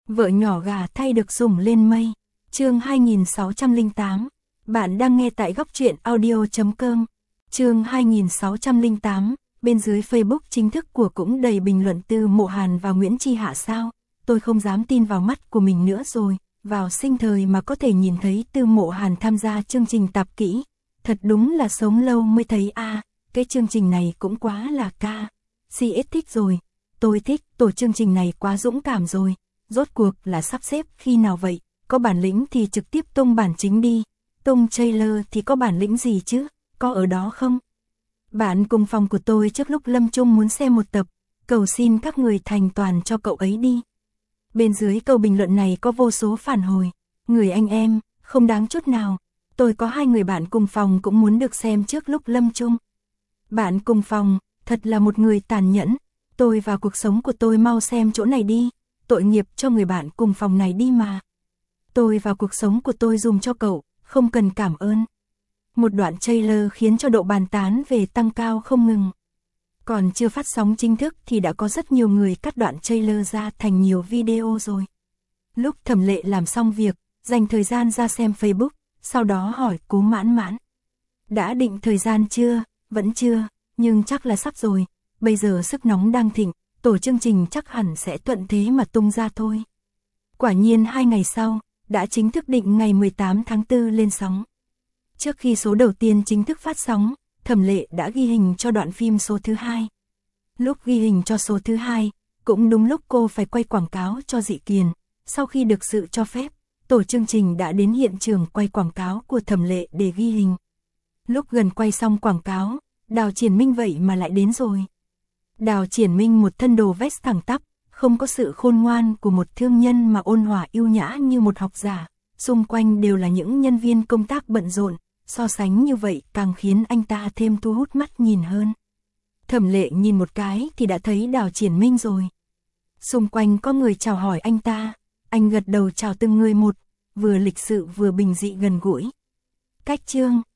Vợ nhỏ gà thay được sủng lên mây. Chương 2608. Bạn đang nghe tại góc truyện audio.com. Chương 2608. Bên dưới Facebook chính thức của cũng đầy bình luận từ Mộ Hàn và Nguyễn Chi Hạ sao? Tôi không dám tin vào mắt của mình nữa rồi. Vào sinh thời mà có thể nhìn thấy Từ Mộ Hàn tham gia chương trình Tạp Kỹ. Thật đúng là sống lâu mới thấy a. Cái chương trình này cũng quá là ca. CS thích rồi. Tôi thích, tổ chương trình này quá dũng cảm rồi. Rốt cuộc là sắp xếp khi nào vậy? Có bản lĩnh thì trực tiếp tung bản chính đi. Tung trailer thì có bản lĩnh gì chứ? Có ở đó không? Bạn cùng phòng của tôi trước lúc lâm chung muốn xem một tập. Cầu xin các người thành toàn cho cậu ấy đi. Bên dưới câu bình luận này có vô số phản hồi. Người anh em, không đáng chút nào. Tôi có 2 người bạn cùng phòng cũng muốn được xem trước lúc lâm chung. Bạn cùng phòng, thật là một người tàn nhẫn. Tôi vào cuộc sống của tôi mau xem chỗ này đi. Tội nghiệp cho người bạn cùng phòng này đi mà. Tôi vào cuộc sống của tôi dùng cho cậu, không cần cảm ơn. Một đoạn trailer khiến cho độ bàn tán về tăng cao không ngừng. Còn chưa phát sóng chính thức thì đã có rất nhiều người cắt đoạn trailer ra thành nhiều video rồi. Lúc Thẩm Lệ làm xong việc, dành thời gian ra xem Facebook, sau đó hỏi Cố Mãn Mãn. Đã định thời gian chưa? Vẫn chưa, nhưng chắc là sắp rồi. Bây giờ sức nóng đang thịnh, tổ chương trình chắc hẳn sẽ thuận thế mà tung ra thôi. Quả nhiên 2 ngày sau, đã chính thức định ngày 18 tháng 4 lên sóng. Trước khi số đầu tiên chính thức phát sóng, Thẩm Lệ đã ghi hình cho đoạn phim số thứ 2. Lúc ghi hình cho số thứ 2, cũng đúng lúc cô phải quay quảng cáo cho Dị Kiền. Sau khi được sự cho phép, tổ chương trình đã đến hiện trường quay quảng cáo của Thẩm Lệ để ghi hình. Lúc gần quay xong quảng cáo, Đào Triển Minh vậy mà lại đến rồi. Đào Triển Minh một thân đồ vest thẳng tắp, không có sự khôn ngoan của một thương nhân mà ôn hòa yêu nhã như một học giả. Xung quanh đều là những nhân viên công tác bận rộn, so sánh như vậy càng khiến anh ta thêm thu hút mắt nhìn hơn. Thẩm Lệ nhìn một cái thì đã thấy Đào Triển Minh rồi. Xung quanh có người chào hỏi anh ta, anh gật đầu chào từng người một, vừa lịch sự vừa bình dị gần gũi. Cách chương